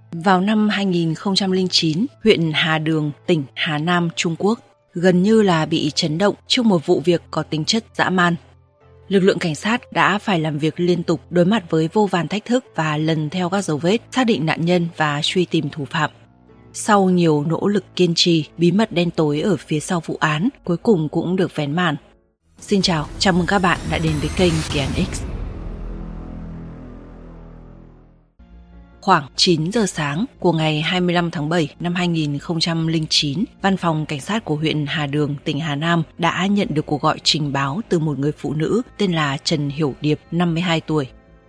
Vào năm 2009, huyện Hà Đường, tỉnh Hà Nam, Trung Quốc gần như là bị chấn động trước một vụ việc có tính chất dã man. Lực lượng cảnh sát đã phải làm việc liên tục đối mặt với vô vàn thách thức và lần theo các dấu vết, xác định nạn nhân và truy tìm thủ phạm. Sau nhiều nỗ lực kiên trì, bí mật đen tối ở phía sau vụ án cuối cùng cũng được vén màn. Xin chào, chào mừng các bạn đã đến với kênh Kỳ Án X. Khoảng 9 giờ sáng của ngày 25 tháng 7 năm 2009, Văn phòng Cảnh sát của huyện Hà Đường, tỉnh Hà Nam đã nhận được cuộc gọi trình báo từ một người phụ nữ tên là Trần Hiểu Điệp, 52 tuổi.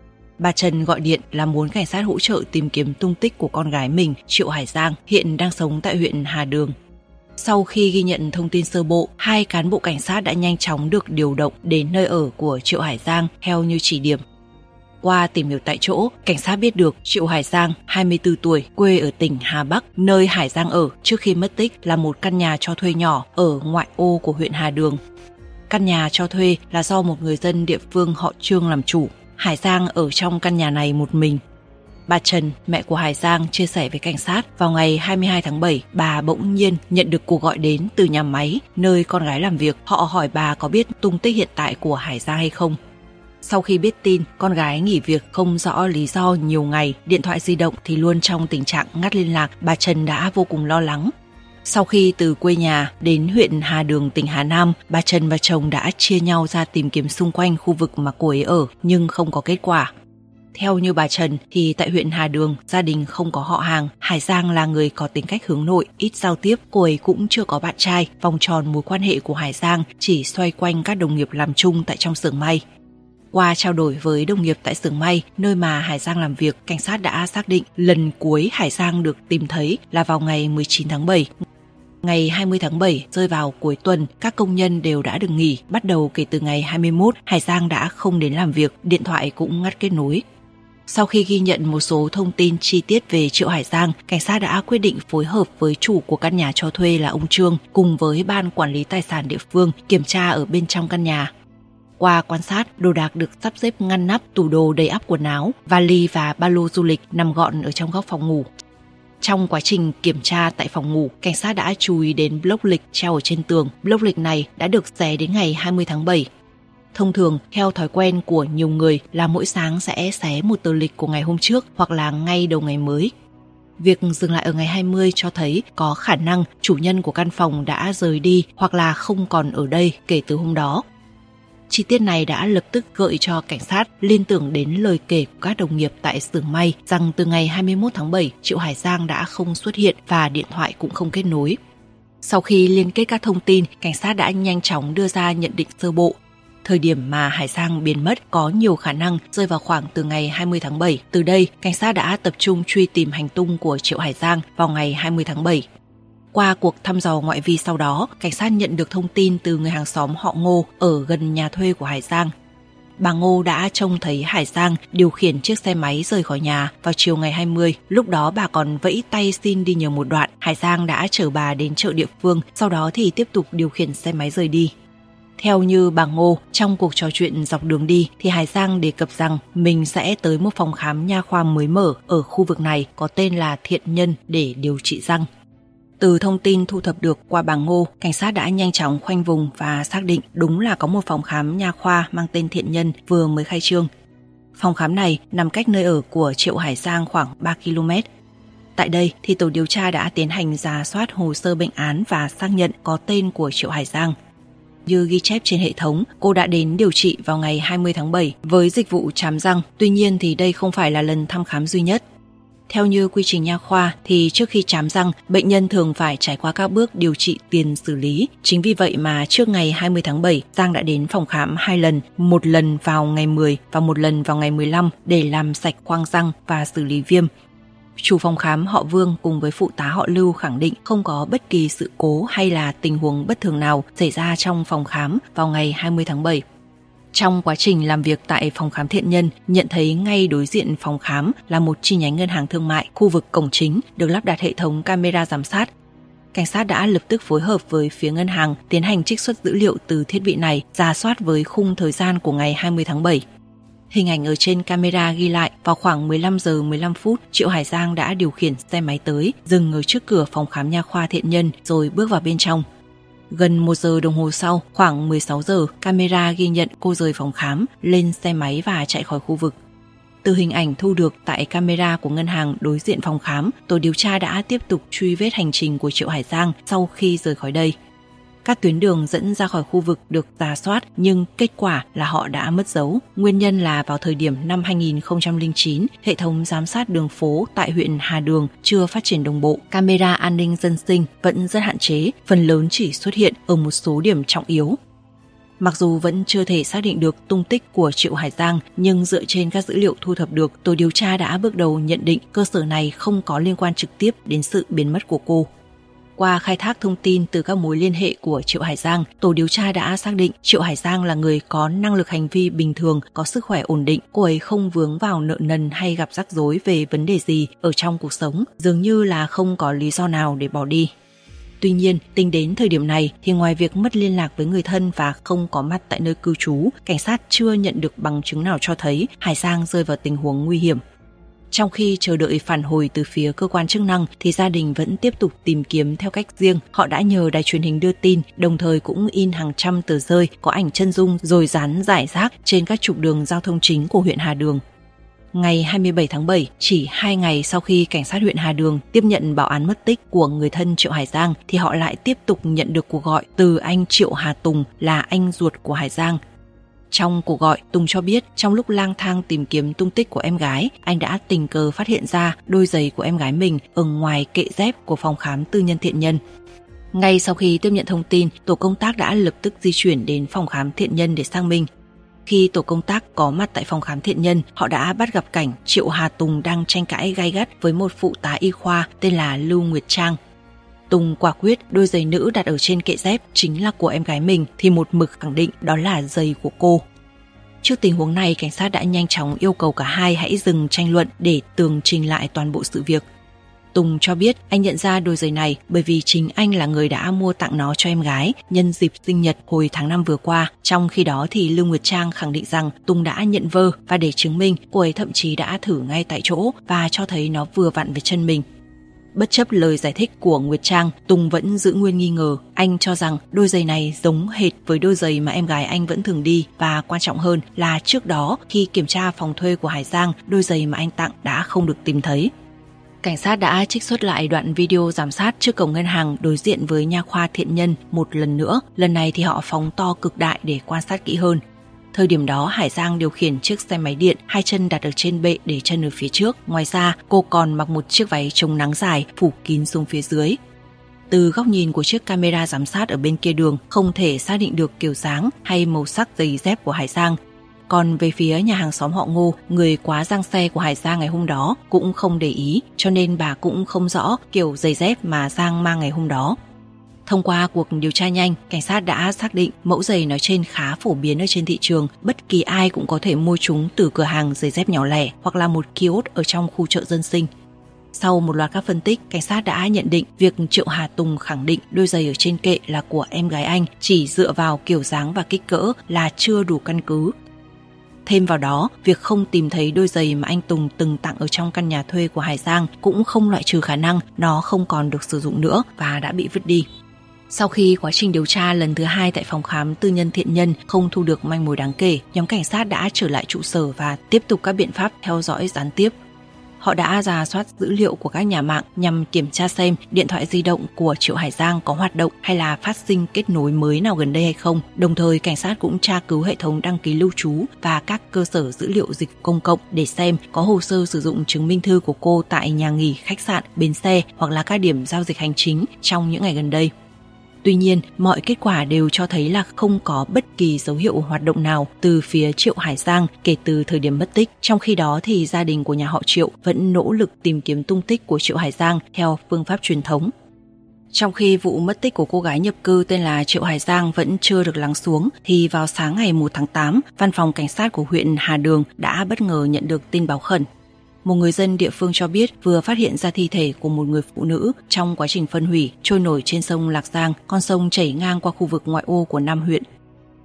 Bà Trần gọi điện là muốn cảnh sát hỗ trợ tìm kiếm tung tích của con gái mình, Triệu Hải Giang, hiện đang sống tại huyện Hà Đường. Sau khi ghi nhận thông tin sơ bộ, 2 cán bộ cảnh sát đã nhanh chóng được điều động đến nơi ở của Triệu Hải Giang theo như chỉ điểm. Qua tìm hiểu tại chỗ, cảnh sát biết được Triệu Hải Giang, 24 tuổi, quê ở tỉnh Hà Bắc, nơi Hải Giang ở trước khi mất tích là một căn nhà cho thuê nhỏ ở ngoại ô của huyện Hà Đường. Căn nhà cho thuê là do một người dân địa phương họ Trương làm chủ. Hải Giang ở trong căn nhà này một mình. Bà Trần, mẹ của Hải Giang, chia sẻ với cảnh sát vào ngày 22 tháng 7, bà bỗng nhiên nhận được cuộc gọi đến từ nhà máy nơi con gái làm việc. Họ hỏi bà có biết tung tích hiện tại của Hải Giang hay không. Sau khi biết tin con gái nghỉ việc không rõ lý do nhiều ngày, điện thoại di động thì luôn trong tình trạng ngắt liên lạc, bà Trần đã vô cùng lo lắng. Sau khi từ quê nhà đến huyện Hà Đường, tỉnh Hà Nam, bà Trần và chồng đã chia nhau ra tìm kiếm xung quanh khu vực mà cô ấy ở nhưng không có kết quả. Theo như bà Trần thì tại huyện Hà Đường, gia đình không có họ hàng. Hải Giang là người có tính cách hướng nội, ít giao tiếp, cô ấy cũng chưa có bạn trai. Vòng tròn mối quan hệ của Hải Giang chỉ xoay quanh các đồng nghiệp làm chung tại trong xưởng may. Qua trao đổi với đồng nghiệp tại xưởng may, nơi mà Hải Giang làm việc, cảnh sát đã xác định lần cuối Hải Giang được tìm thấy là vào ngày 19 tháng 7. Ngày 20 tháng 7 rơi vào cuối tuần, các công nhân đều đã được nghỉ. Bắt đầu kể từ ngày 21, Hải Giang đã không đến làm việc, điện thoại cũng ngắt kết nối. Sau khi ghi nhận một số thông tin chi tiết về Triệu Hải Giang, cảnh sát đã quyết định phối hợp với chủ của căn nhà cho thuê là ông Trương cùng với ban quản lý tài sản địa phương kiểm tra ở bên trong căn nhà. Qua quan sát, đồ đạc được sắp xếp ngăn nắp, tủ đồ đầy ắp quần áo, vali và ba lô du lịch nằm gọn ở trong góc phòng ngủ. Trong quá trình kiểm tra tại phòng ngủ, cảnh sát đã chú ý đến bloc lịch treo ở trên tường. Bloc lịch này đã được xé đến ngày 20 tháng 7. Thông thường, theo thói quen của nhiều người là mỗi sáng sẽ xé một tờ lịch của ngày hôm trước hoặc là ngay đầu ngày mới. Việc dừng lại ở ngày 20 cho thấy có khả năng chủ nhân của căn phòng đã rời đi hoặc là không còn ở đây kể từ hôm đó. Chi tiết này đã lập tức gợi cho cảnh sát liên tưởng đến lời kể của các đồng nghiệp tại xưởng may rằng từ ngày 21 tháng 7, Triệu Hải Giang đã không xuất hiện và điện thoại cũng không kết nối. Sau khi liên kết các thông tin, cảnh sát đã nhanh chóng đưa ra nhận định sơ bộ. Thời điểm mà Hải Giang biến mất có nhiều khả năng rơi vào khoảng từ ngày 20 tháng 7. Từ đây, cảnh sát đã tập trung truy tìm hành tung của Triệu Hải Giang vào ngày 20 tháng 7. Qua cuộc thăm dò ngoại vi sau đó, cảnh sát nhận được thông tin từ người hàng xóm họ Ngô ở gần nhà thuê của Hải Giang. Bà Ngô đã trông thấy Hải Giang điều khiển chiếc xe máy rời khỏi nhà vào chiều ngày 20. Lúc đó bà còn vẫy tay xin đi nhờ một đoạn. Hải Giang đã chở bà đến chợ địa phương, sau đó thì tiếp tục điều khiển xe máy rời đi. Theo như bà Ngô, trong cuộc trò chuyện dọc đường đi thì Hải Giang đề cập rằng mình sẽ tới một phòng khám nha khoa mới mở ở khu vực này có tên là Thiện Nhân để điều trị răng. Từ thông tin thu thập được qua bà Ngô, cảnh sát đã nhanh chóng khoanh vùng và xác định đúng là có một phòng khám nha khoa mang tên Thiện Nhân vừa mới khai trương. Phòng khám này nằm cách nơi ở của Triệu Hải Giang khoảng 3 km. Tại đây thì tổ điều tra đã tiến hành rà soát hồ sơ bệnh án và xác nhận có tên của Triệu Hải Giang. Như ghi chép trên hệ thống, cô đã đến điều trị vào ngày 20 tháng 7 với dịch vụ chám răng. Tuy nhiên thì đây không phải là lần thăm khám duy nhất. Theo như quy trình nha khoa thì trước khi chám răng, bệnh nhân thường phải trải qua các bước điều trị tiền xử lý. Chính vì vậy mà trước ngày 20 tháng 7, Giang đã đến phòng khám 2 lần, một lần vào ngày 10 và một lần vào ngày 15 để làm sạch khoang răng và xử lý viêm. Chủ phòng khám họ Vương cùng với phụ tá họ Lưu khẳng định không có bất kỳ sự cố hay là tình huống bất thường nào xảy ra trong phòng khám vào ngày 20 tháng 7. Trong quá trình làm việc tại phòng khám Thiện Nhân, nhận thấy ngay đối diện phòng khám là một chi nhánh ngân hàng thương mại, khu vực cổng chính được lắp đặt hệ thống camera giám sát. Cảnh sát đã lập tức phối hợp với phía ngân hàng tiến hành trích xuất dữ liệu từ thiết bị này, rà soát với khung thời gian của ngày 20 tháng 7. Hình ảnh ở trên camera ghi lại vào khoảng 15 giờ 15 phút, Triệu Hải Giang đã điều khiển xe máy tới, dừng ở trước cửa phòng khám nha khoa Thiện Nhân rồi bước vào bên trong. Gần 1 giờ đồng hồ sau, khoảng 16 giờ, camera ghi nhận cô rời phòng khám, lên xe máy và chạy khỏi khu vực. Từ hình ảnh thu được tại camera của ngân hàng đối diện phòng khám, tổ điều tra đã tiếp tục truy vết hành trình của Triệu Hải Giang sau khi rời khỏi đây. Các tuyến đường dẫn ra khỏi khu vực được rà soát nhưng kết quả là họ đã mất dấu. Nguyên nhân là vào thời điểm năm 2009, hệ thống giám sát đường phố tại huyện Hà Đường chưa phát triển đồng bộ. Camera an ninh dân sinh vẫn rất hạn chế, phần lớn chỉ xuất hiện ở một số điểm trọng yếu. Mặc dù vẫn chưa thể xác định được tung tích của Triệu Hải Giang, nhưng dựa trên các dữ liệu thu thập được, tổ điều tra đã bước đầu nhận định cơ sở này không có liên quan trực tiếp đến sự biến mất của cô. Qua khai thác thông tin từ các mối liên hệ của Triệu Hải Giang, tổ điều tra đã xác định Triệu Hải Giang là người có năng lực hành vi bình thường, có sức khỏe ổn định. Cô ấy không vướng vào nợ nần hay gặp rắc rối về vấn đề gì ở trong cuộc sống, dường như là không có lý do nào để bỏ đi. Tuy nhiên, tính đến thời điểm này thì ngoài việc mất liên lạc với người thân và không có mặt tại nơi cư trú, cảnh sát chưa nhận được bằng chứng nào cho thấy Hải Giang rơi vào tình huống nguy hiểm. Trong khi chờ đợi phản hồi từ phía cơ quan chức năng thì gia đình vẫn tiếp tục tìm kiếm theo cách riêng. Họ đã nhờ đài truyền hình đưa tin, đồng thời cũng in hàng trăm tờ rơi có ảnh chân dung rồi dán rải rác trên các trục đường giao thông chính của huyện Hà Đường. Ngày 27 tháng 7, chỉ 2 ngày sau khi cảnh sát huyện Hà Đường tiếp nhận báo án mất tích của người thân Triệu Hải Giang thì họ lại tiếp tục nhận được cuộc gọi từ anh Triệu Hà Tùng là anh ruột của Hải Giang. Trong cuộc gọi, Tùng cho biết trong lúc lang thang tìm kiếm tung tích của em gái, anh đã tình cờ phát hiện ra đôi giày của em gái mình ở ngoài kệ dép của phòng khám tư nhân Thiện Nhân. Ngay sau khi tiếp nhận thông tin, tổ công tác đã lập tức di chuyển đến phòng khám Thiện Nhân để xác minh. Khi tổ công tác có mặt tại phòng khám Thiện Nhân, họ đã bắt gặp cảnh Triệu Hà Tùng đang tranh cãi gay gắt với một phụ tá y khoa tên là Lưu Nguyệt Trang. Tùng quả quyết đôi giày nữ đặt ở trên kệ dép chính là của em gái mình thì một mực khẳng định đó là giày của cô. Trước tình huống này, cảnh sát đã nhanh chóng yêu cầu cả hai hãy dừng tranh luận để tường trình lại toàn bộ sự việc. Tùng cho biết anh nhận ra đôi giày này bởi vì chính anh là người đã mua tặng nó cho em gái nhân dịp sinh nhật hồi tháng 5 vừa qua. Trong khi đó thì Lưu Nguyệt Trang khẳng định rằng Tùng đã nhận vơ và để chứng minh, cô ấy thậm chí đã thử ngay tại chỗ và cho thấy nó vừa vặn với chân mình. Bất chấp lời giải thích của Nguyệt Trang, Tùng vẫn giữ nguyên nghi ngờ. Anh cho rằng đôi giày này giống hệt với đôi giày mà em gái anh vẫn thường đi và quan trọng hơn là trước đó khi kiểm tra phòng thuê của Hải Giang, đôi giày mà anh tặng đã không được tìm thấy. Cảnh sát đã trích xuất lại đoạn video giám sát trước cổng ngân hàng đối diện với nha khoa Thiện Nhân một lần nữa. Lần này thì họ phóng to cực đại để quan sát kỹ hơn. Thời điểm đó, Hải Giang điều khiển chiếc xe máy điện, hai chân đặt ở trên bệ để chân ở phía trước. Ngoài ra, cô còn mặc một chiếc váy chống nắng dài phủ kín xuống phía dưới. Từ góc nhìn của chiếc camera giám sát ở bên kia đường, không thể xác định được kiểu dáng hay màu sắc giày dép của Hải Giang. Còn về phía nhà hàng xóm họ Ngô, người quá giang xe của Hải Giang ngày hôm đó cũng không để ý, cho nên bà cũng không rõ kiểu giày dép mà Giang mang ngày hôm đó. Thông qua cuộc điều tra nhanh, cảnh sát đã xác định mẫu giày nói trên khá phổ biến ở trên thị trường, bất kỳ ai cũng có thể mua chúng từ cửa hàng giày dép nhỏ lẻ hoặc là một kiosk ở trong khu chợ dân sinh. Sau một loạt các phân tích, cảnh sát đã nhận định việc Triệu Hà Tùng khẳng định đôi giày ở trên kệ là của em gái anh chỉ dựa vào kiểu dáng và kích cỡ là chưa đủ căn cứ. Thêm vào đó, việc không tìm thấy đôi giày mà anh Tùng từng tặng ở trong căn nhà thuê của Hải Giang cũng không loại trừ khả năng nó không còn được sử dụng nữa và đã bị vứt đi. Sau khi quá trình điều tra lần thứ 2 tại phòng khám tư nhân Thiện Nhân không thu được manh mối đáng kể, nhóm cảnh sát đã trở lại trụ sở và tiếp tục các biện pháp theo dõi gián tiếp. Họ đã rà soát dữ liệu của các nhà mạng nhằm kiểm tra xem điện thoại di động của Triệu Hải Giang có hoạt động hay là phát sinh kết nối mới nào gần đây hay không. Đồng thời, cảnh sát cũng tra cứu hệ thống đăng ký lưu trú và các cơ sở dữ liệu dịch công cộng để xem có hồ sơ sử dụng chứng minh thư của cô tại nhà nghỉ, khách sạn, bến xe hoặc là các điểm giao dịch hành chính trong những ngày gần đây. Tuy nhiên, mọi kết quả đều cho thấy là không có bất kỳ dấu hiệu hoạt động nào từ phía Triệu Hải Giang kể từ thời điểm mất tích. Trong khi đó thì gia đình của nhà họ Triệu vẫn nỗ lực tìm kiếm tung tích của Triệu Hải Giang theo phương pháp truyền thống. Trong khi vụ mất tích của cô gái nhập cư tên là Triệu Hải Giang vẫn chưa được lắng xuống, thì vào sáng ngày 1 tháng 8, Văn phòng Cảnh sát của huyện Hà Đường đã bất ngờ nhận được tin báo khẩn. Một người dân địa phương cho biết vừa phát hiện ra thi thể của một người phụ nữ trong quá trình phân hủy trôi nổi trên sông Lạc Giang, con sông chảy ngang qua khu vực ngoại ô của 5 huyện.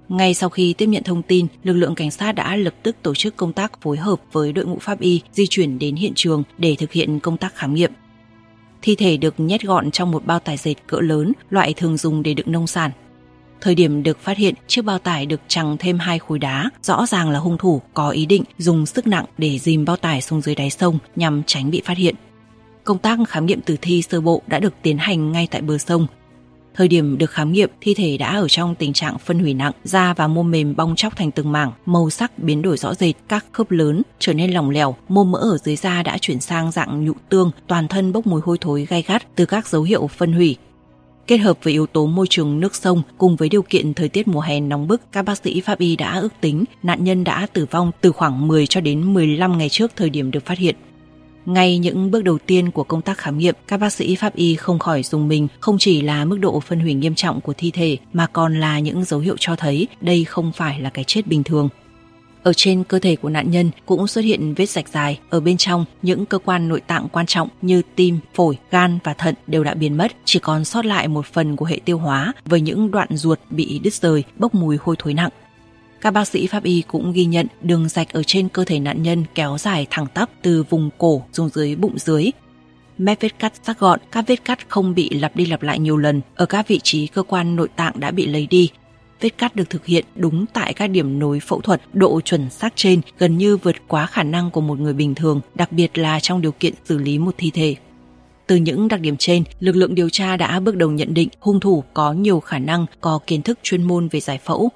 Ngay sau khi tiếp nhận thông tin, lực lượng cảnh sát đã lập tức tổ chức công tác phối hợp với đội ngũ pháp y di chuyển đến hiện trường để thực hiện công tác khám nghiệm. Thi thể được nhét gọn trong một bao tải dệt cỡ lớn, loại thường dùng để đựng nông sản. Thời điểm được phát hiện, chiếc bao tải được chằng thêm 2 khối đá, rõ ràng là hung thủ có ý định dùng sức nặng để dìm bao tải xuống dưới đáy sông nhằm tránh bị phát hiện. Công tác khám nghiệm tử thi sơ bộ đã được tiến hành ngay tại bờ sông. Thời điểm được khám nghiệm, thi thể đã ở trong tình trạng phân hủy nặng, da và mô mềm bong tróc thành từng mảng, màu sắc biến đổi rõ rệt, các khớp lớn trở nên lỏng lẻo, mô mỡ ở dưới da đã chuyển sang dạng nhụ tương, toàn thân bốc mùi hôi thối gay gắt từ các dấu hiệu phân hủy. Kết hợp với yếu tố môi trường nước sông cùng với điều kiện thời tiết mùa hè nóng bức, các bác sĩ pháp y đã ước tính nạn nhân đã tử vong từ khoảng 10 cho đến 15 ngày trước thời điểm được phát hiện. Ngay những bước đầu tiên của công tác khám nghiệm, các bác sĩ pháp y không khỏi rùng mình, không chỉ là mức độ phân hủy nghiêm trọng của thi thể mà còn là những dấu hiệu cho thấy đây không phải là cái chết bình thường. Ở trên cơ thể của nạn nhân cũng xuất hiện vết rạch dài, ở bên trong những cơ quan nội tạng quan trọng như tim, phổi, gan và thận đều đã biến mất, chỉ còn sót lại một phần của hệ tiêu hóa với những đoạn ruột bị đứt rời, bốc mùi hôi thối nặng. Các bác sĩ pháp y cũng ghi nhận đường rạch ở trên cơ thể nạn nhân kéo dài thẳng tắp từ vùng cổ xuống dưới bụng dưới. Mép vết cắt sắc gọn, các vết cắt không bị lặp đi lặp lại nhiều lần, ở các vị trí cơ quan nội tạng đã bị lấy đi. Vết cắt được thực hiện đúng tại các điểm nối phẫu thuật, độ chuẩn xác trên gần như vượt quá khả năng của một người bình thường, đặc biệt là trong điều kiện xử lý một thi thể. Từ những đặc điểm trên, lực lượng điều tra đã bước đầu nhận định hung thủ có nhiều khả năng có kiến thức chuyên môn về giải phẫu.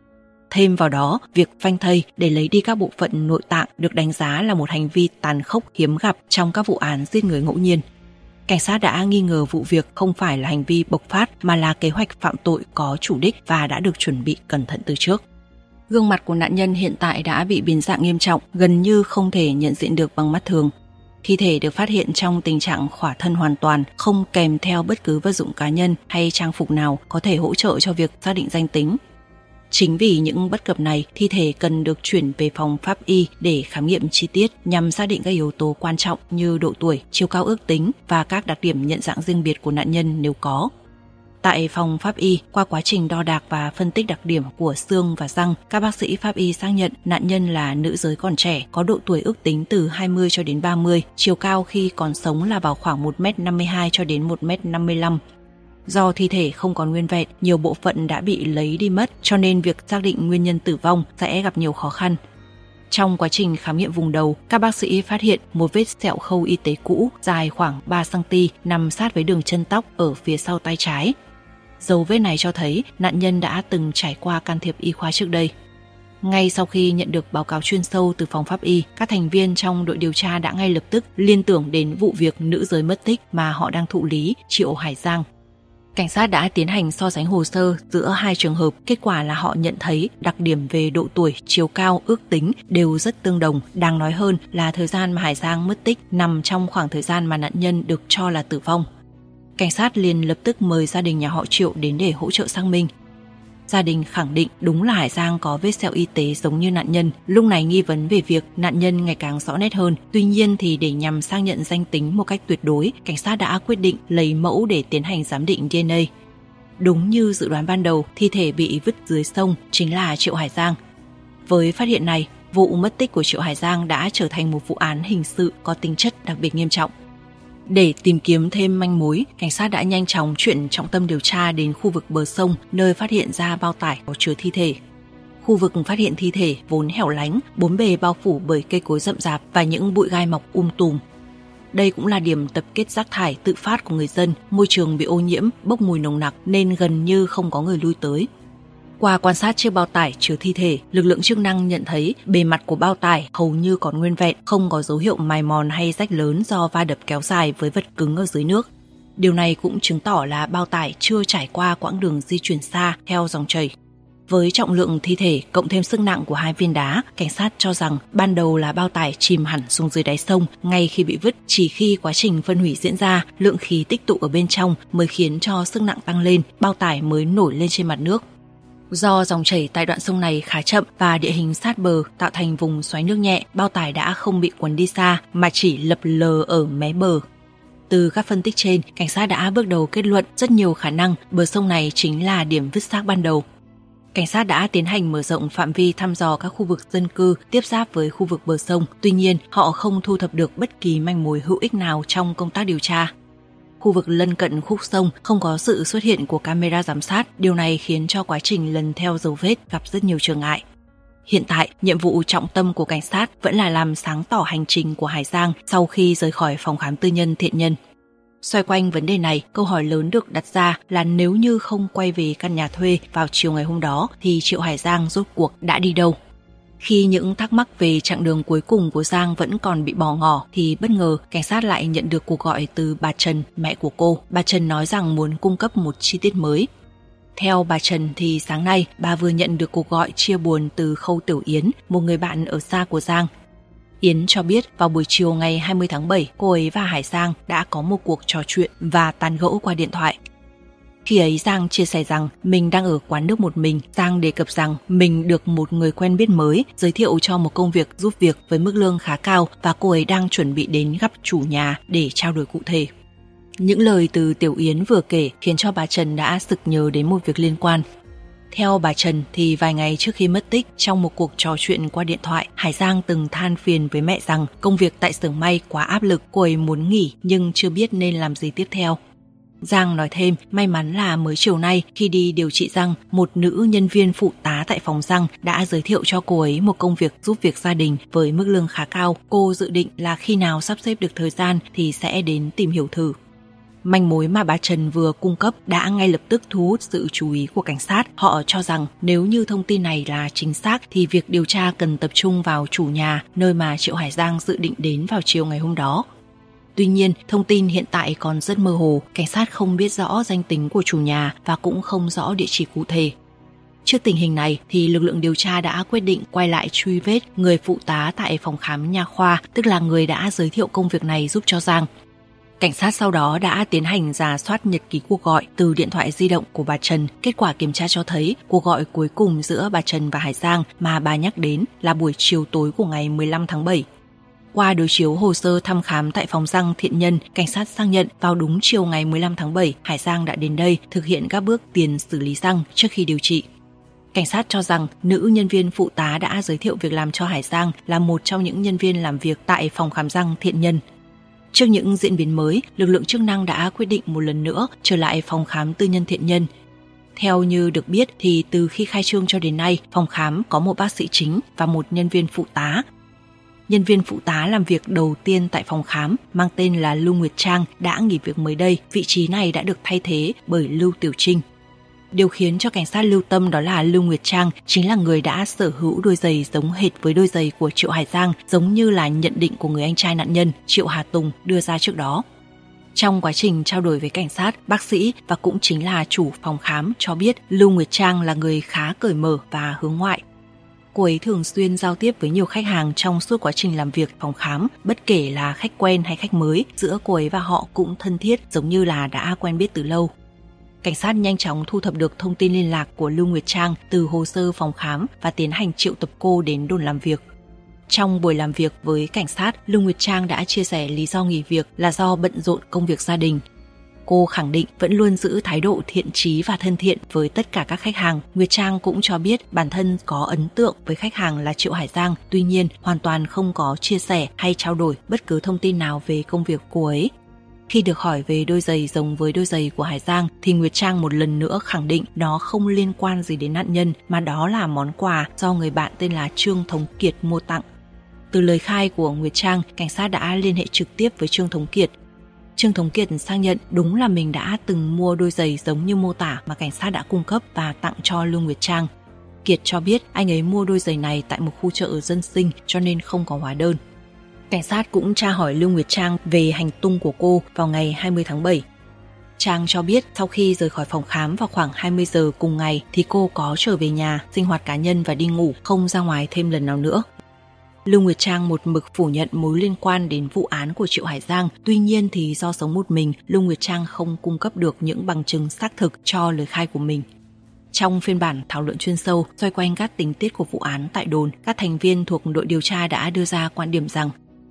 Thêm vào đó, việc phanh thây để lấy đi các bộ phận nội tạng được đánh giá là một hành vi tàn khốc hiếm gặp trong các vụ án giết người ngẫu nhiên. Cảnh sát đã nghi ngờ vụ việc không phải là hành vi bộc phát mà là kế hoạch phạm tội có chủ đích và đã được chuẩn bị cẩn thận từ trước. Gương mặt của nạn nhân hiện tại đã bị biến dạng nghiêm trọng, gần như không thể nhận diện được bằng mắt thường. Thi thể được phát hiện trong tình trạng khỏa thân hoàn toàn, không kèm theo bất cứ vật dụng cá nhân hay trang phục nào có thể hỗ trợ cho việc xác định danh tính. Chính vì những bất cập này, thi thể cần được chuyển về phòng pháp y để khám nghiệm chi tiết nhằm xác định các yếu tố quan trọng như độ tuổi, chiều cao ước tính và các đặc điểm nhận dạng riêng biệt của nạn nhân nếu có. Tại phòng pháp y, qua quá trình đo đạc và phân tích đặc điểm của xương và răng, các bác sĩ pháp y xác nhận nạn nhân là nữ giới còn trẻ, có độ tuổi ước tính từ 20 cho đến 30, chiều cao khi còn sống là vào khoảng 1m52 cho đến 1m55. Do thi thể không còn nguyên vẹn, nhiều bộ phận đã bị lấy đi mất, cho nên việc xác định nguyên nhân tử vong sẽ gặp nhiều khó khăn. Trong quá trình khám nghiệm vùng đầu, các bác sĩ phát hiện một vết sẹo khâu y tế cũ dài khoảng 3cm nằm sát với đường chân tóc ở phía sau tay trái. Dấu vết này cho thấy nạn nhân đã từng trải qua can thiệp y khoa trước đây. Ngay sau khi nhận được báo cáo chuyên sâu từ phòng pháp y, các thành viên trong đội điều tra đã ngay lập tức liên tưởng đến vụ việc nữ giới mất tích mà họ đang thụ lý, Triệu Hải Giang. Cảnh sát đã tiến hành so sánh hồ sơ giữa hai trường hợp, kết quả là họ nhận thấy đặc điểm về độ tuổi, chiều cao ước tính đều rất tương đồng. Đáng nói hơn là thời gian mà Hải Giang mất tích nằm trong khoảng thời gian mà nạn nhân được cho là tử vong. Cảnh sát liền lập tức mời gia đình nhà họ Triệu đến để hỗ trợ xác minh. Gia đình khẳng định đúng là Hải Giang có vết sẹo y tế giống như nạn nhân. Lúc này nghi vấn về việc nạn nhân ngày càng rõ nét hơn. Tuy nhiên thì để nhằm xác nhận danh tính một cách tuyệt đối, cảnh sát đã quyết định lấy mẫu để tiến hành giám định DNA. Đúng như dự đoán ban đầu, thi thể bị vứt dưới sông chính là Triệu Hải Giang. Với phát hiện này, vụ mất tích của Triệu Hải Giang đã trở thành một vụ án hình sự có tính chất đặc biệt nghiêm trọng. Để tìm kiếm thêm manh mối, cảnh sát đã nhanh chóng chuyển trọng tâm điều tra đến khu vực bờ sông nơi phát hiện ra bao tải có chứa thi thể. Khu vực phát hiện thi thể vốn hẻo lánh, bốn bề bao phủ bởi cây cối rậm rạp và những bụi gai mọc tùm. Đây cũng là điểm tập kết rác thải tự phát của người dân, môi trường bị ô nhiễm, bốc mùi nồng nặc nên gần như không có người lui tới. Qua quan sát chiếc bao tải chứa thi thể, lực lượng chức năng nhận thấy bề mặt của bao tải hầu như còn nguyên vẹn, không có dấu hiệu mài mòn hay rách lớn do va đập kéo dài với vật cứng ở dưới nước. Điều này cũng chứng tỏ là bao tải chưa trải qua quãng đường di chuyển xa theo dòng chảy. Với trọng lượng thi thể cộng thêm sức nặng của 2 viên đá, cảnh sát cho rằng ban đầu là bao tải chìm hẳn xuống dưới đáy sông ngay khi bị vứt. Chỉ khi quá trình phân hủy diễn ra, lượng khí tích tụ ở bên trong mới khiến cho sức nặng tăng lên, bao tải mới nổi lên trên mặt nước. Do dòng chảy tại đoạn sông này khá chậm và địa hình sát bờ tạo thành vùng xoáy nước nhẹ, bao tải đã không bị cuốn đi xa mà chỉ lập lờ ở mé bờ. Từ các phân tích trên, cảnh sát đã bước đầu kết luận rất nhiều khả năng bờ sông này chính là điểm vứt xác ban đầu. Cảnh sát đã tiến hành mở rộng phạm vi thăm dò các khu vực dân cư tiếp giáp với khu vực bờ sông, tuy nhiên họ không thu thập được bất kỳ manh mối hữu ích nào trong công tác điều tra. Khu vực lân cận khúc sông không có sự xuất hiện của camera giám sát, điều này khiến cho quá trình lần theo dấu vết gặp rất nhiều trở ngại. Hiện tại, nhiệm vụ trọng tâm của cảnh sát vẫn là làm sáng tỏ hành trình của Hải Giang sau khi rời khỏi phòng khám tư nhân Thiện Nhân. Xoay quanh vấn đề này, câu hỏi lớn được đặt ra là nếu như không quay về căn nhà thuê vào chiều ngày hôm đó thì Triệu Hải Giang rốt cuộc đã đi đâu? Khi những thắc mắc về chặng đường cuối cùng của Giang vẫn còn bị bỏ ngỏ thì bất ngờ cảnh sát lại nhận được cuộc gọi từ bà Trần, mẹ của cô. Bà Trần nói rằng muốn cung cấp một chi tiết mới. Theo bà Trần thì sáng nay bà vừa nhận được cuộc gọi chia buồn từ Khâu Tiểu Yến, một người bạn ở xa của Giang. Yến cho biết vào buổi chiều ngày 20 tháng 7, cô ấy và Hải Giang đã có một cuộc trò chuyện và tán gẫu qua điện thoại. Khi ấy Giang chia sẻ rằng mình đang ở quán nước một mình. Giang đề cập rằng mình được một người quen biết mới giới thiệu cho một công việc giúp việc với mức lương khá cao và cô ấy đang chuẩn bị đến gặp chủ nhà để trao đổi cụ thể. Những lời từ Tiểu Yến vừa kể khiến cho bà Trần đã sực nhớ đến một việc liên quan. Theo bà Trần thì vài ngày trước khi mất tích, trong một cuộc trò chuyện qua điện thoại, Hải Giang từng than phiền với mẹ rằng công việc tại xưởng may quá áp lực, cô ấy muốn nghỉ nhưng chưa biết nên làm gì tiếp theo. Giang nói thêm, may mắn là mới chiều nay khi đi điều trị răng, một nữ nhân viên phụ tá tại phòng răng đã giới thiệu cho cô ấy một công việc giúp việc gia đình với mức lương khá cao. Cô dự định là khi nào sắp xếp được thời gian thì sẽ đến tìm hiểu thử. Manh mối mà bà Trần vừa cung cấp đã ngay lập tức thu hút sự chú ý của cảnh sát. Họ cho rằng nếu như thông tin này là chính xác thì việc điều tra cần tập trung vào chủ nhà, nơi mà Triệu Hải Giang dự định đến vào chiều ngày hôm đó. Tuy nhiên, thông tin hiện tại còn rất mơ hồ, cảnh sát không biết rõ danh tính của chủ nhà và cũng không rõ địa chỉ cụ thể. Trước tình hình này thì lực lượng điều tra đã quyết định quay lại truy vết người phụ tá tại phòng khám nha khoa, tức là người đã giới thiệu công việc này giúp cho Giang. Cảnh sát sau đó đã tiến hành rà soát nhật ký cuộc gọi từ điện thoại di động của bà Trần. Kết quả kiểm tra cho thấy cuộc gọi cuối cùng giữa bà Trần và Hải Giang mà bà nhắc đến là buổi chiều tối của ngày 15 tháng 7. Qua đối chiếu hồ sơ thăm khám tại phòng răng Thiện Nhân, cảnh sát xác nhận vào đúng chiều ngày 15 tháng 7, Hải Giang đã đến đây thực hiện các bước tiền xử lý răng trước khi điều trị. Cảnh sát cho rằng nữ nhân viên phụ tá đã giới thiệu việc làm cho Hải Giang là một trong những nhân viên làm việc tại phòng khám răng Thiện Nhân. Trước những diễn biến mới, lực lượng chức năng đã quyết định một lần nữa trở lại phòng khám tư nhân Thiện Nhân. Theo như được biết thì từ khi khai trương cho đến nay, phòng khám có một bác sĩ chính và một nhân viên phụ tá. Nhân viên phụ tá làm việc đầu tiên tại phòng khám mang tên là Lưu Nguyệt Trang đã nghỉ việc mới đây, vị trí này đã được thay thế bởi Lưu Tiểu Trinh. Điều khiến cho cảnh sát lưu tâm đó là Lưu Nguyệt Trang chính là người đã sở hữu đôi giày giống hệt với đôi giày của Triệu Hải Giang, giống như là nhận định của người anh trai nạn nhân Triệu Hà Tùng đưa ra trước đó. Trong quá trình trao đổi với cảnh sát, bác sĩ và cũng chính là chủ phòng khám cho biết Lưu Nguyệt Trang là người khá cởi mở và hướng ngoại. Cô ấy thường xuyên giao tiếp với nhiều khách hàng trong suốt quá trình làm việc phòng khám, bất kể là khách quen hay khách mới, giữa cô ấy và họ cũng thân thiết giống như là đã quen biết từ lâu. Cảnh sát nhanh chóng thu thập được thông tin liên lạc của Lưu Nguyệt Trang từ hồ sơ phòng khám và tiến hành triệu tập cô đến đồn làm việc. Trong buổi làm việc với cảnh sát, Lưu Nguyệt Trang đã chia sẻ lý do nghỉ việc là do bận rộn công việc gia đình. Cô khẳng định vẫn luôn giữ thái độ thiện chí và thân thiện với tất cả các khách hàng. Nguyệt Trang cũng cho biết bản thân có ấn tượng với khách hàng là Triệu Hải Giang, tuy nhiên hoàn toàn không có chia sẻ hay trao đổi bất cứ thông tin nào về công việc cô ấy. Khi được hỏi về đôi giày giống với đôi giày của Hải Giang thì Nguyệt Trang một lần nữa khẳng định nó không liên quan gì đến nạn nhân mà đó là món quà do người bạn tên là Trương Thống Kiệt mua tặng. Từ lời khai của Nguyệt Trang, cảnh sát đã liên hệ trực tiếp với Trương Thống Kiệt. Trương Thống Kiệt xác nhận đúng là mình đã từng mua đôi giày giống như mô tả mà cảnh sát đã cung cấp và tặng cho Lưu Nguyệt Trang. Kiệt cho biết anh ấy mua đôi giày này tại một khu chợ dân sinh cho nên không có hóa đơn. Cảnh sát cũng tra hỏi Lưu Nguyệt Trang về hành tung của cô vào ngày 20 tháng 7. Trang cho biết sau khi rời khỏi phòng khám vào khoảng 20 giờ cùng ngày thì cô có trở về nhà, sinh hoạt cá nhân và đi ngủ, không ra ngoài thêm lần nào nữa. Lưu Nguyệt Trang một mực phủ nhận mối liên quan đến vụ án của Triệu Hải Giang, tuy nhiên thì do sống một mình, Lưu Nguyệt Trang không cung cấp được những bằng chứng xác thực cho lời khai của mình. Trong phiên bản thảo luận chuyên sâu xoay quanh các tình tiết của vụ án tại đồn, các thành viên thuộc đội điều tra đã đưa ra quan điểm rằng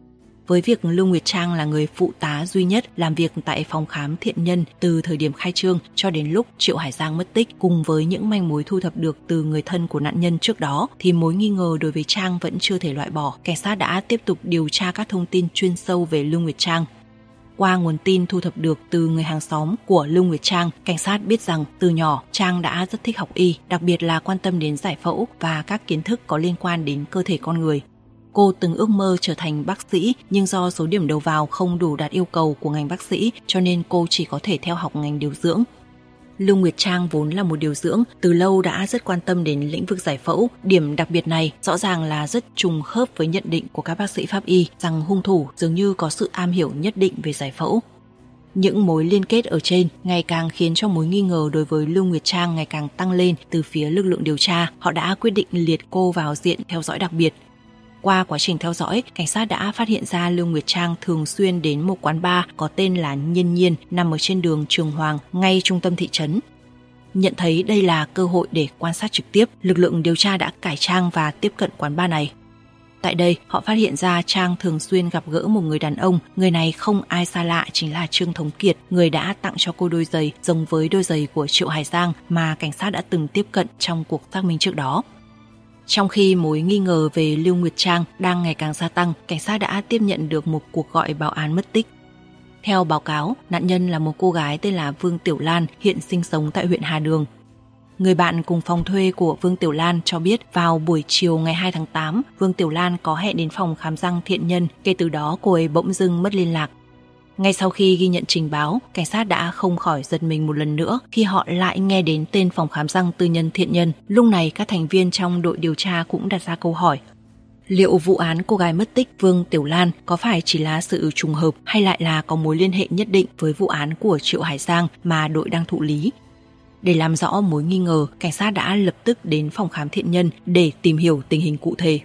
Với việc Lưu Nguyệt Trang là người phụ tá duy nhất làm việc tại phòng khám Thiện Nhân từ thời điểm khai trương cho đến lúc Triệu Hải Giang mất tích, cùng với những manh mối thu thập được từ người thân của nạn nhân trước đó, thì mối nghi ngờ đối với Trang vẫn chưa thể loại bỏ. Cảnh sát đã tiếp tục điều tra các thông tin chuyên sâu về Lưu Nguyệt Trang. Qua nguồn tin thu thập được từ người hàng xóm của Lưu Nguyệt Trang, cảnh sát biết rằng từ nhỏ Trang đã rất thích học y, đặc biệt là quan tâm đến giải phẫu và các kiến thức có liên quan đến cơ thể con người. Cô từng ước mơ trở thành bác sĩ, nhưng do số điểm đầu vào không đủ đạt yêu cầu của ngành bác sĩ, cho nên cô chỉ có thể theo học ngành điều dưỡng. Lưu Nguyệt Trang vốn là một điều dưỡng, từ lâu đã rất quan tâm đến lĩnh vực giải phẫu. Điểm đặc biệt này rõ ràng là rất trùng khớp với nhận định của các bác sĩ pháp y rằng hung thủ dường như có sự am hiểu nhất định về giải phẫu. Những mối liên kết ở trên ngày càng khiến cho mối nghi ngờ đối với Lưu Nguyệt Trang ngày càng tăng lên từ phía lực lượng điều tra. Họ đã quyết định liệt cô vào diện theo dõi đặc biệt. Qua quá trình theo dõi, cảnh sát đã phát hiện ra Lưu Nguyệt Trang thường xuyên đến một quán bar có tên là Nhiên Nhiên nằm ở trên đường Trường Hoàng, ngay trung tâm thị trấn. Nhận thấy đây là cơ hội để quan sát trực tiếp, lực lượng điều tra đã cải trang và tiếp cận quán bar này. Tại đây, họ phát hiện ra Trang thường xuyên gặp gỡ một người đàn ông. Người này không ai xa lạ, chính là Trương Thống Kiệt, người đã tặng cho cô đôi giày giống với đôi giày của Triệu Hải Giang mà cảnh sát đã từng tiếp cận trong cuộc xác minh trước đó. Trong khi mối nghi ngờ về Lưu Nguyệt Trang đang ngày càng gia tăng, cảnh sát đã tiếp nhận được một cuộc gọi báo án mất tích. Theo báo cáo, nạn nhân là một cô gái tên là Vương Tiểu Lan, hiện sinh sống tại huyện Hà Đường. Người bạn cùng phòng thuê của Vương Tiểu Lan cho biết vào buổi chiều ngày 2 tháng 8, Vương Tiểu Lan có hẹn đến phòng khám răng Thiện Nhân, kể từ đó cô ấy bỗng dưng mất liên lạc. Ngay sau khi ghi nhận trình báo, cảnh sát đã không khỏi giật mình một lần nữa khi họ lại nghe đến tên phòng khám răng tư nhân Thiện Nhân. Lúc này các thành viên trong đội điều tra cũng đặt ra câu hỏi. Liệu vụ án cô gái mất tích Vương Tiểu Lan có phải chỉ là sự trùng hợp hay lại là có mối liên hệ nhất định với vụ án của Triệu Hải Giang mà đội đang thụ lý? Để làm rõ mối nghi ngờ, cảnh sát đã lập tức đến phòng khám Thiện Nhân để tìm hiểu tình hình cụ thể.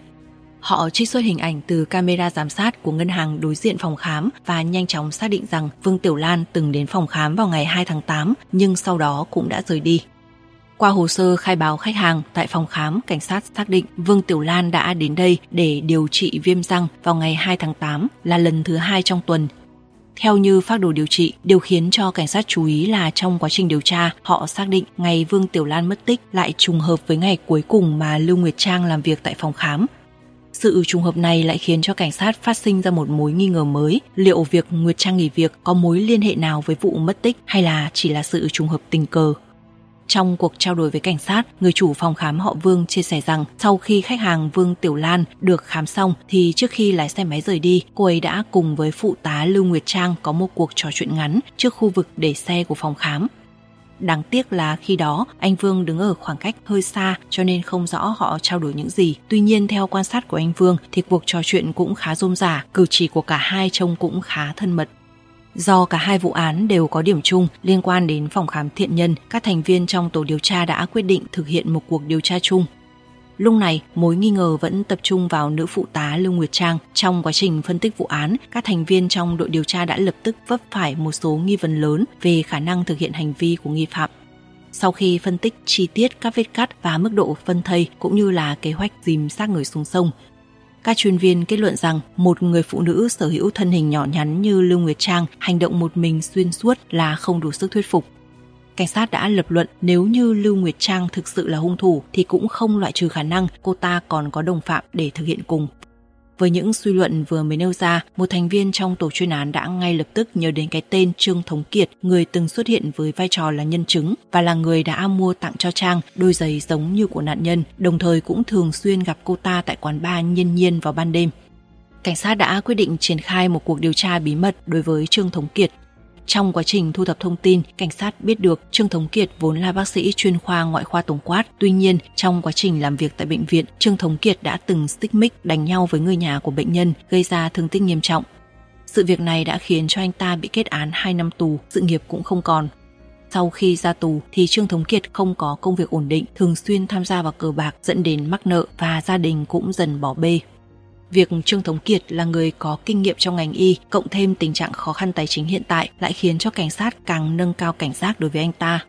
Họ trích xuất hình ảnh từ camera giám sát của ngân hàng đối diện phòng khám và nhanh chóng xác định rằng Vương Tiểu Lan từng đến phòng khám vào ngày 2 tháng 8 nhưng sau đó cũng đã rời đi. Qua hồ sơ khai báo khách hàng tại phòng khám, cảnh sát xác định Vương Tiểu Lan đã đến đây để điều trị viêm răng vào ngày 2 tháng 8 là lần thứ 2 trong tuần. Theo như phác đồ điều trị, điều khiến cho cảnh sát chú ý là trong quá trình điều tra, họ xác định ngày Vương Tiểu Lan mất tích lại trùng hợp với ngày cuối cùng mà Lưu Nguyệt Trang làm việc tại phòng khám. Sự trùng hợp này lại khiến cho cảnh sát phát sinh ra một mối nghi ngờ mới, liệu việc Nguyệt Trang nghỉ việc có mối liên hệ nào với vụ mất tích hay là chỉ là sự trùng hợp tình cờ. Trong cuộc trao đổi với cảnh sát, người chủ phòng khám họ Vương chia sẻ rằng sau khi khách hàng Vương Tiểu Lan được khám xong thì trước khi lái xe máy rời đi, cô ấy đã cùng với phụ tá Lưu Nguyệt Trang có một cuộc trò chuyện ngắn trước khu vực để xe của phòng khám. Đáng tiếc là khi đó, anh Vương đứng ở khoảng cách hơi xa cho nên không rõ họ trao đổi những gì. Tuy nhiên theo quan sát của anh Vương thì cuộc trò chuyện cũng khá rôm rả, cử chỉ của cả hai trông cũng khá thân mật. Do cả hai vụ án đều có điểm chung liên quan đến phòng khám Thiện Nhân, các thành viên trong tổ điều tra đã quyết định thực hiện một cuộc điều tra chung. Lúc này, mối nghi ngờ vẫn tập trung vào nữ phụ tá Lưu Nguyệt Trang. Trong quá trình phân tích vụ án, các thành viên trong đội điều tra đã lập tức vấp phải một số nghi vấn lớn về khả năng thực hiện hành vi của nghi phạm. Sau khi phân tích chi tiết các vết cắt và mức độ phân thây cũng như là kế hoạch dìm xác người xuống sông, các chuyên viên kết luận rằng một người phụ nữ sở hữu thân hình nhỏ nhắn như Lưu Nguyệt Trang hành động một mình xuyên suốt là không đủ sức thuyết phục. Cảnh sát đã lập luận nếu như Lưu Nguyệt Trang thực sự là hung thủ thì cũng không loại trừ khả năng cô ta còn có đồng phạm để thực hiện cùng. Với những suy luận vừa mới nêu ra, một thành viên trong tổ chuyên án đã ngay lập tức nhớ đến cái tên Trương Thống Kiệt, người từng xuất hiện với vai trò là nhân chứng và là người đã mua tặng cho Trang đôi giày giống như của nạn nhân, đồng thời cũng thường xuyên gặp cô ta tại quán bar Nhiên Nhiên vào ban đêm. Cảnh sát đã quyết định triển khai một cuộc điều tra bí mật đối với Trương Thống Kiệt. Trong quá trình thu thập thông tin, cảnh sát biết được Trương Thống Kiệt vốn là bác sĩ chuyên khoa ngoại khoa tổng quát. Tuy nhiên, trong quá trình làm việc tại bệnh viện, Trương Thống Kiệt đã từng xích mích đánh nhau với người nhà của bệnh nhân, gây ra thương tích nghiêm trọng. Sự việc này đã khiến cho anh ta bị kết án 2 năm tù, sự nghiệp cũng không còn. Sau khi ra tù thì Trương Thống Kiệt không có công việc ổn định, thường xuyên tham gia vào cờ bạc dẫn đến mắc nợ và gia đình cũng dần bỏ bê. Việc Trương Thống Kiệt là người có kinh nghiệm trong ngành y, cộng thêm tình trạng khó khăn tài chính hiện tại lại khiến cho cảnh sát càng nâng cao cảnh giác đối với anh ta.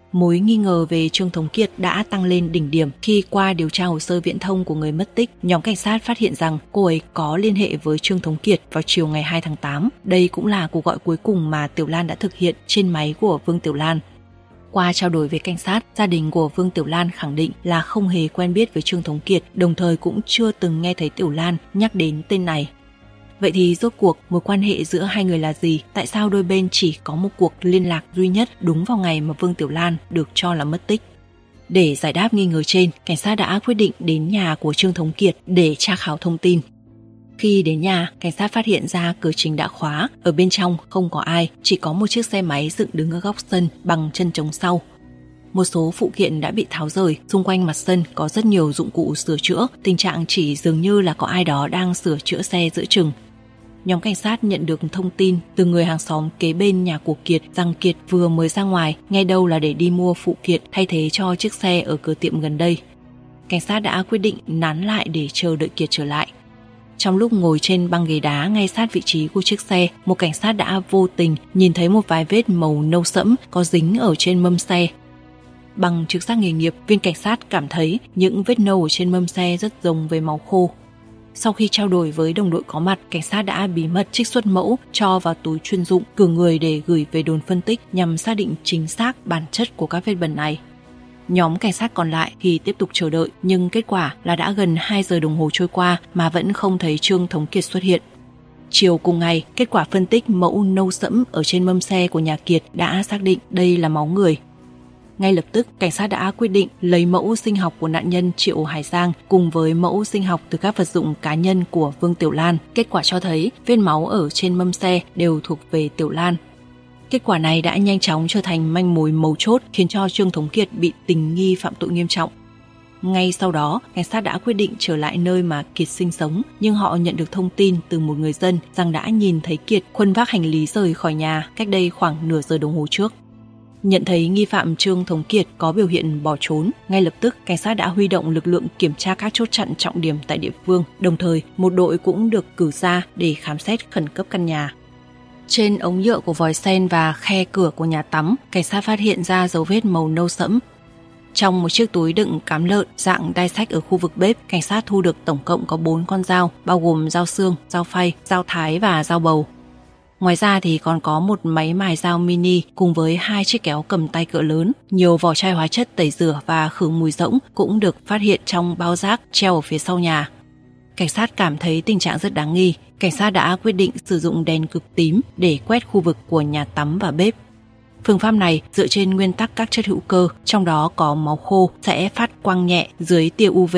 Mối nghi ngờ về Trương Thống Kiệt đã tăng lên đỉnh điểm khi qua điều tra hồ sơ viễn thông của người mất tích, nhóm cảnh sát phát hiện rằng cô ấy có liên hệ với Trương Thống Kiệt vào chiều ngày 2 tháng 8. Đây cũng là cuộc gọi cuối cùng mà Tiểu Lan đã thực hiện trên máy của Vương Tiểu Lan. Qua trao đổi với cảnh sát, gia đình của Vương Tiểu Lan khẳng định là không hề quen biết với Trương Thống Kiệt, đồng thời cũng chưa từng nghe thấy Tiểu Lan nhắc đến tên này. Vậy thì rốt cuộc mối quan hệ giữa hai người là gì? Tại sao đôi bên chỉ có một cuộc liên lạc duy nhất đúng vào ngày mà Vương Tiểu Lan được cho là mất tích? Để giải đáp nghi ngờ trên, cảnh sát đã quyết định đến nhà của Trương Thống Kiệt để tra khảo thông tin. Khi đến nhà, cảnh sát phát hiện ra cửa chính đã khóa, ở bên trong không có ai, chỉ có một chiếc xe máy dựng đứng ở góc sân bằng chân chống sau. Một số phụ kiện đã bị tháo rời, xung quanh mặt sân có rất nhiều dụng cụ sửa chữa, tình trạng chỉ dường như là có ai đó đang sửa chữa xe giữa chừng. Nhóm cảnh sát nhận được thông tin từ người hàng xóm kế bên nhà của Kiệt rằng Kiệt vừa mới ra ngoài, nghe đâu là để đi mua phụ kiện thay thế cho chiếc xe ở cửa tiệm gần đây. Cảnh sát đã quyết định nán lại để chờ đợi Kiệt trở lại. Trong lúc ngồi trên băng ghế đá ngay sát vị trí của chiếc xe, một cảnh sát đã vô tình nhìn thấy một vài vết màu nâu sẫm có dính ở trên mâm xe. Bằng trực giác nghề nghiệp, viên cảnh sát cảm thấy những vết nâu ở trên mâm xe rất giống với máu khô. Sau khi trao đổi với đồng đội có mặt, cảnh sát đã bí mật trích xuất mẫu cho vào túi chuyên dụng, cử người để gửi về đồn phân tích nhằm xác định chính xác bản chất của các vết bẩn này. Nhóm cảnh sát còn lại thì tiếp tục chờ đợi, nhưng kết quả là đã gần 2 giờ đồng hồ trôi qua mà vẫn không thấy Trương Thống Kiệt xuất hiện. Chiều cùng ngày, kết quả phân tích mẫu nâu sẫm ở trên mâm xe của nhà Kiệt đã xác định đây là máu người. Ngay lập tức, cảnh sát đã quyết định lấy mẫu sinh học của nạn nhân Triệu Hải Giang cùng với mẫu sinh học từ các vật dụng cá nhân của Vương Tiểu Lan. Kết quả cho thấy vết máu ở trên mâm xe đều thuộc về Tiểu Lan. Kết quả này đã nhanh chóng trở thành manh mối mấu chốt khiến cho Trương Thống Kiệt bị tình nghi phạm tội nghiêm trọng. Ngay sau đó, cảnh sát đã quyết định trở lại nơi mà Kiệt sinh sống, nhưng họ nhận được thông tin từ một người dân rằng đã nhìn thấy Kiệt khuân vác hành lý rời khỏi nhà cách đây khoảng nửa giờ đồng hồ trước. Nhận thấy nghi phạm Trương Thống Kiệt có biểu hiện bỏ trốn, ngay lập tức cảnh sát đã huy động lực lượng kiểm tra các chốt chặn trọng điểm tại địa phương, đồng thời một đội cũng được cử ra để khám xét khẩn cấp căn nhà. Trên ống nhựa của vòi sen và khe cửa của nhà tắm, cảnh sát phát hiện ra dấu vết màu nâu sẫm. Trong một chiếc túi đựng cám lợn dạng đai xách ở khu vực bếp, cảnh sát thu được tổng cộng có 4 con dao, bao gồm dao xương, dao phay, dao thái và dao bầu. Ngoài ra thì còn có một máy mài dao mini cùng với 2 chiếc kéo cầm tay cỡ lớn. Nhiều vỏ chai hóa chất tẩy rửa và khử mùi rỗng cũng được phát hiện trong bao rác treo ở phía sau nhà. Cảnh sát cảm thấy tình trạng rất đáng nghi. Cảnh sát đã quyết định sử dụng đèn cực tím để quét khu vực của nhà tắm và bếp. Phương pháp này dựa trên nguyên tắc các chất hữu cơ, trong đó có máu khô, sẽ phát quang nhẹ dưới tia UV.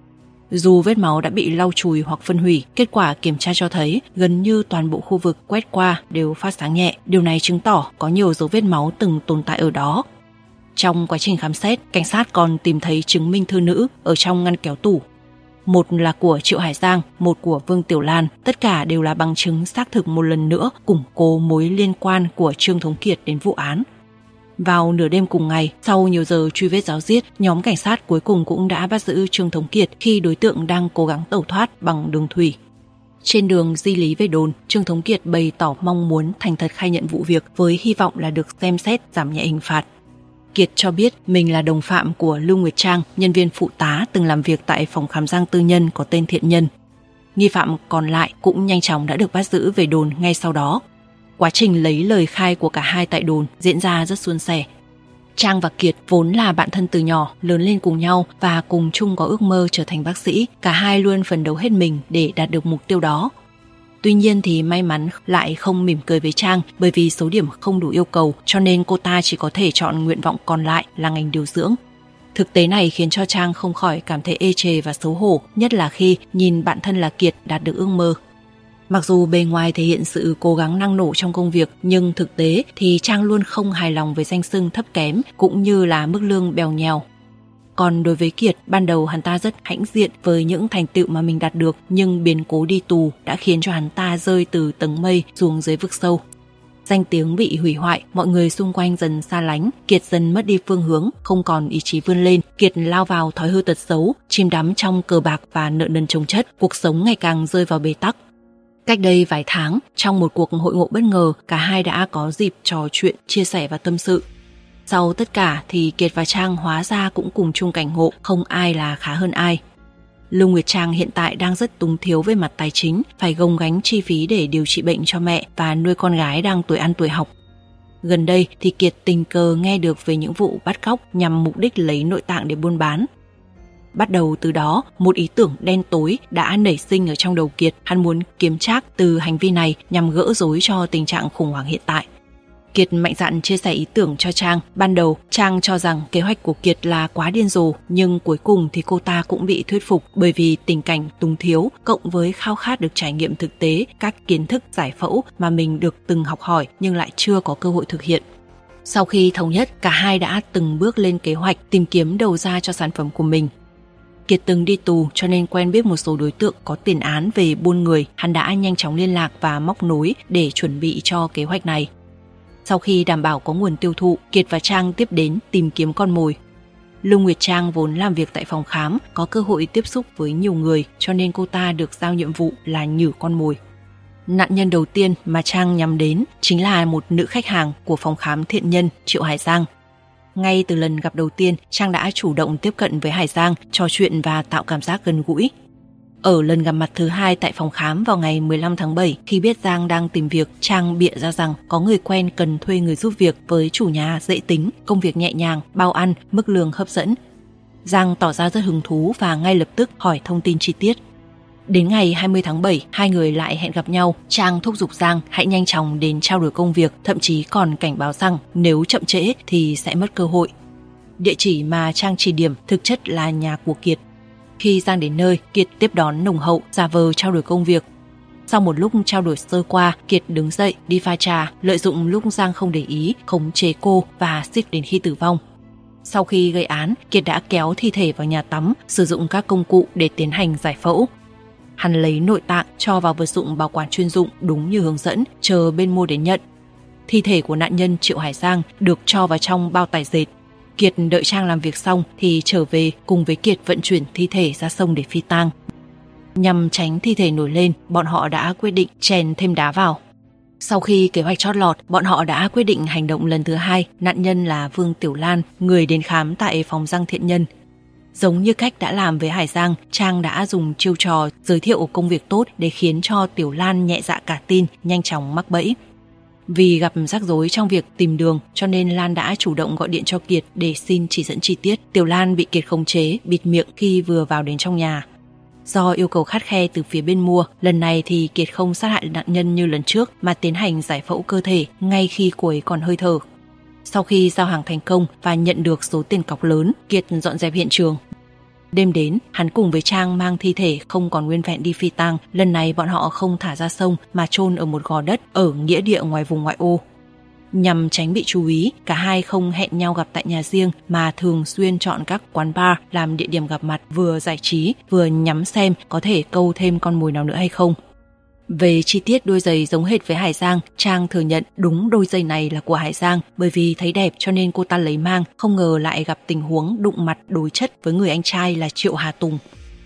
Dù vết máu đã bị lau chùi hoặc phân hủy, kết quả kiểm tra cho thấy gần như toàn bộ khu vực quét qua đều phát sáng nhẹ. Điều này chứng tỏ có nhiều dấu vết máu từng tồn tại ở đó. Trong quá trình khám xét, cảnh sát còn tìm thấy chứng minh thư nữ ở trong ngăn kéo tủ. Một là của Triệu Hải Giang, một của Vương Tiểu Lan. Tất cả đều là bằng chứng xác thực một lần nữa củng cố mối liên quan của Trương Thống Kiệt đến vụ án. Vào nửa đêm cùng ngày, sau nhiều giờ truy vết ráo riết, nhóm cảnh sát cuối cùng cũng đã bắt giữ Trương Thống Kiệt khi đối tượng đang cố gắng tẩu thoát bằng đường thủy. Trên đường di lý về đồn, Trương Thống Kiệt bày tỏ mong muốn thành thật khai nhận vụ việc với hy vọng là được xem xét giảm nhẹ hình phạt. Kiệt cho biết mình là đồng phạm của Lưu Nguyệt Trang, nhân viên phụ tá từng làm việc tại phòng khám răng tư nhân có tên Thiện Nhân. Nghi phạm còn lại cũng nhanh chóng đã được bắt giữ về đồn ngay sau đó. Quá trình lấy lời khai của cả hai tại đồn diễn ra rất suôn sẻ. Trang và Kiệt vốn là bạn thân từ nhỏ, lớn lên cùng nhau và cùng chung có ước mơ trở thành bác sĩ. Cả hai luôn phấn đấu hết mình để đạt được mục tiêu đó. Tuy nhiên thì may mắn lại không mỉm cười với Trang, bởi vì số điểm không đủ yêu cầu cho nên cô ta chỉ có thể chọn nguyện vọng còn lại là ngành điều dưỡng. Thực tế này khiến cho Trang không khỏi cảm thấy ê chề và xấu hổ, nhất là khi nhìn bạn thân là Kiệt đạt được ước mơ. Mặc dù bề ngoài thể hiện sự cố gắng năng nổ trong công việc, nhưng thực tế thì Trang luôn không hài lòng với danh xưng thấp kém cũng như là mức lương bèo nhèo. Còn đối với Kiệt, ban đầu hắn ta rất hãnh diện với những thành tựu mà mình đạt được, nhưng biến cố đi tù đã khiến cho hắn ta rơi từ tầng mây xuống dưới vực sâu. Danh tiếng bị hủy hoại, mọi người xung quanh dần xa lánh, Kiệt dần mất đi phương hướng, không còn ý chí vươn lên. Kiệt lao vào thói hư tật xấu, chìm đắm trong cờ bạc và nợ nần chồng chất, cuộc sống ngày càng rơi vào bế tắc. Cách đây vài tháng, trong một cuộc hội ngộ bất ngờ, cả hai đã có dịp trò chuyện, chia sẻ và tâm sự. Sau tất cả thì Kiệt và Trang hóa ra cũng cùng chung cảnh ngộ, không ai là khá hơn ai. Lưu Nguyệt Trang hiện tại đang rất túng thiếu về mặt tài chính, phải gồng gánh chi phí để điều trị bệnh cho mẹ và nuôi con gái đang tuổi ăn tuổi học. Gần đây thì Kiệt tình cờ nghe được về những vụ bắt cóc nhằm mục đích lấy nội tạng để buôn bán. Bắt đầu từ đó, một ý tưởng đen tối đã nảy sinh ở trong đầu Kiệt. Hắn muốn kiếm trác từ hành vi này nhằm gỡ rối cho tình trạng khủng hoảng hiện tại. Kiệt mạnh dạn chia sẻ ý tưởng cho Trang. Ban đầu, Trang cho rằng kế hoạch của Kiệt là quá điên rồ, nhưng cuối cùng thì cô ta cũng bị thuyết phục bởi vì tình cảnh túng thiếu cộng với khao khát được trải nghiệm thực tế các kiến thức giải phẫu mà mình được từng học hỏi nhưng lại chưa có cơ hội thực hiện. Sau khi thống nhất, cả hai đã từng bước lên kế hoạch tìm kiếm đầu ra cho sản phẩm của mình. Kiệt từng đi tù cho nên quen biết một số đối tượng có tiền án về buôn người. Hắn đã nhanh chóng liên lạc và móc nối để chuẩn bị cho kế hoạch này. Sau khi đảm bảo có nguồn tiêu thụ, Kiệt và Trang tiếp đến tìm kiếm con mồi. Lưu Nguyệt Trang vốn làm việc tại phòng khám, có cơ hội tiếp xúc với nhiều người cho nên cô ta được giao nhiệm vụ là nhử con mồi. Nạn nhân đầu tiên mà Trang nhắm đến chính là một nữ khách hàng của phòng khám Thiện Nhân, Triệu Hải Giang. Ngay từ lần gặp đầu tiên, Trang đã chủ động tiếp cận với Hải Giang, trò chuyện và tạo cảm giác gần gũi. Ở lần gặp mặt thứ hai tại phòng khám vào ngày 15 tháng 7, khi biết Giang đang tìm việc, Trang bịa ra rằng có người quen cần thuê người giúp việc với chủ nhà dễ tính, công việc nhẹ nhàng, bao ăn, mức lương hấp dẫn. Giang tỏ ra rất hứng thú và ngay lập tức hỏi thông tin chi tiết. Đến ngày 20 tháng 7, hai người lại hẹn gặp nhau. Trang thúc giục Giang hãy nhanh chóng đến trao đổi công việc, thậm chí còn cảnh báo rằng nếu chậm trễ thì sẽ mất cơ hội. Địa chỉ mà Trang chỉ điểm thực chất là nhà của Kiệt. Khi Giang đến nơi, Kiệt tiếp đón nồng hậu, giả vờ trao đổi công việc. Sau một lúc trao đổi sơ qua, Kiệt đứng dậy đi pha trà, lợi dụng lúc Giang không để ý, khống chế cô và xiết đến khi tử vong. Sau khi gây án, Kiệt đã kéo thi thể vào nhà tắm, sử dụng các công cụ để tiến hành giải phẫu. Hắn lấy nội tạng cho vào vật dụng bảo quản chuyên dụng đúng như hướng dẫn, chờ bên mua đến nhận. Thi thể của nạn nhân Triệu Hải Giang được cho vào trong bao tải dệt. Kiệt đợi Trang làm việc xong thì trở về cùng với Kiệt vận chuyển thi thể ra sông để phi tang. Nhằm tránh thi thể nổi lên, bọn họ đã quyết định chèn thêm đá vào. Sau khi kế hoạch chót lọt, bọn họ đã quyết định hành động lần thứ hai. Nạn nhân là Vương Tiểu Lan, người đến khám tại phòng răng Thiện Nhân. Giống như cách đã làm với Hải Giang, Trang đã dùng chiêu trò giới thiệu công việc tốt để khiến cho Tiểu Lan nhẹ dạ cả tin, nhanh chóng mắc bẫy. Vì gặp rắc rối trong việc tìm đường cho nên Lan đã chủ động gọi điện cho Kiệt để xin chỉ dẫn chi tiết. Tiểu Lan bị Kiệt khống chế, bịt miệng khi vừa vào đến trong nhà. Do yêu cầu khắt khe từ phía bên mua, lần này thì Kiệt không sát hại nạn nhân như lần trước mà tiến hành giải phẫu cơ thể ngay khi cô ấy còn hơi thở. Sau khi giao hàng thành công và nhận được số tiền cọc lớn, Kiệt dọn dẹp hiện trường. Đêm đến, hắn cùng với Trang mang thi thể không còn nguyên vẹn đi phi tang. Lần này bọn họ không thả ra sông mà chôn ở một gò đất ở nghĩa địa ngoài vùng ngoại ô. Nhằm tránh bị chú ý, cả hai không hẹn nhau gặp tại nhà riêng mà thường xuyên chọn các quán bar làm địa điểm gặp mặt, vừa giải trí vừa nhắm xem có thể câu thêm con mồi nào nữa hay không. Về chi tiết đôi giày giống hệt với Hải Giang, Trang thừa nhận đúng đôi giày này là của Hải Giang, bởi vì thấy đẹp cho nên cô ta lấy mang, không ngờ lại gặp tình huống đụng mặt đối chất với người anh trai là Triệu Hà Tùng.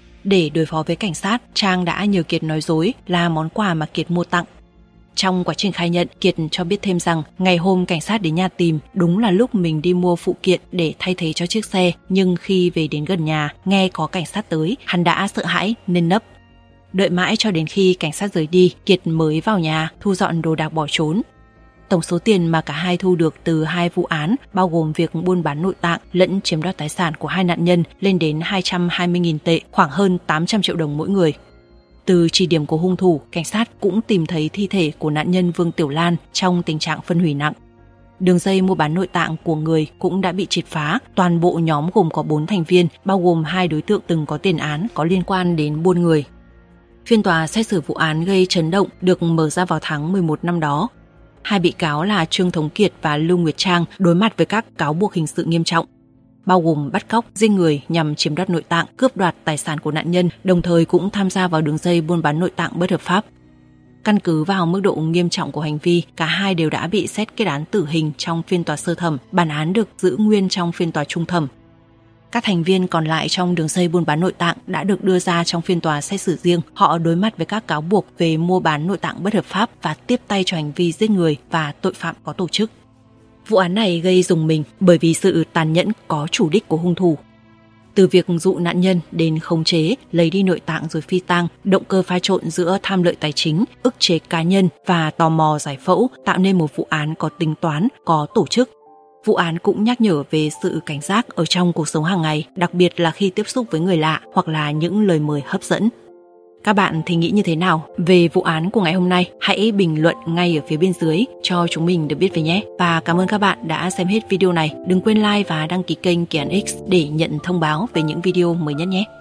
Để đối phó với cảnh sát, Trang đã nhờ Kiệt nói dối là món quà mà Kiệt mua tặng. Trong quá trình khai nhận, Kiệt cho biết thêm rằng ngày hôm cảnh sát đến nhà tìm đúng là lúc mình đi mua phụ kiện để thay thế cho chiếc xe, nhưng khi về đến gần nhà, nghe có cảnh sát tới, hắn đã sợ hãi nên nấp. Đợi mãi cho đến khi cảnh sát rời đi, Kiệt mới vào nhà thu dọn đồ đạc bỏ trốn. Tổng số tiền mà cả hai thu được từ hai vụ án, bao gồm việc buôn bán nội tạng lẫn chiếm đoạt tài sản của hai nạn nhân, lên đến 220.000 tệ, khoảng hơn 800 triệu đồng mỗi người. Từ chỉ điểm của hung thủ, cảnh sát cũng tìm thấy thi thể của nạn nhân Vương Tiểu Lan trong tình trạng phân hủy nặng. Đường dây mua bán nội tạng của người cũng đã bị triệt phá. Toàn bộ nhóm gồm có 4 thành viên, bao gồm 2 đối tượng từng có tiền án có liên quan đến buôn người. Phiên tòa xét xử vụ án gây chấn động được mở ra vào tháng 11 năm đó. Hai bị cáo là Trương Thống Kiệt và Lưu Nguyệt Trang đối mặt với các cáo buộc hình sự nghiêm trọng, bao gồm bắt cóc, giết người nhằm chiếm đoạt nội tạng, cướp đoạt tài sản của nạn nhân, đồng thời cũng tham gia vào đường dây buôn bán nội tạng bất hợp pháp. Căn cứ vào mức độ nghiêm trọng của hành vi, cả hai đều đã bị xét kết án tử hình trong phiên tòa sơ thẩm, bản án được giữ nguyên trong phiên tòa trung thẩm. Các thành viên còn lại trong đường dây buôn bán nội tạng đã được đưa ra trong phiên tòa xét xử riêng. Họ đối mặt với các cáo buộc về mua bán nội tạng bất hợp pháp và tiếp tay cho hành vi giết người và tội phạm có tổ chức. Vụ án này gây rùng mình bởi vì sự tàn nhẫn có chủ đích của hung thủ. Từ việc dụ nạn nhân đến khống chế, lấy đi nội tạng rồi phi tang, động cơ pha trộn giữa tham lợi tài chính, ức chế cá nhân và tò mò giải phẫu tạo nên một vụ án có tính toán, có tổ chức. Vụ án cũng nhắc nhở về sự cảnh giác ở trong cuộc sống hàng ngày, đặc biệt là khi tiếp xúc với người lạ hoặc là những lời mời hấp dẫn. Các bạn thì nghĩ như thế nào về vụ án của ngày hôm nay? Hãy bình luận ngay ở phía bên dưới cho chúng mình được biết về nhé. Và cảm ơn các bạn đã xem hết video này. Đừng quên like và đăng ký kênh Kỳ Án X để nhận thông báo về những video mới nhất nhé.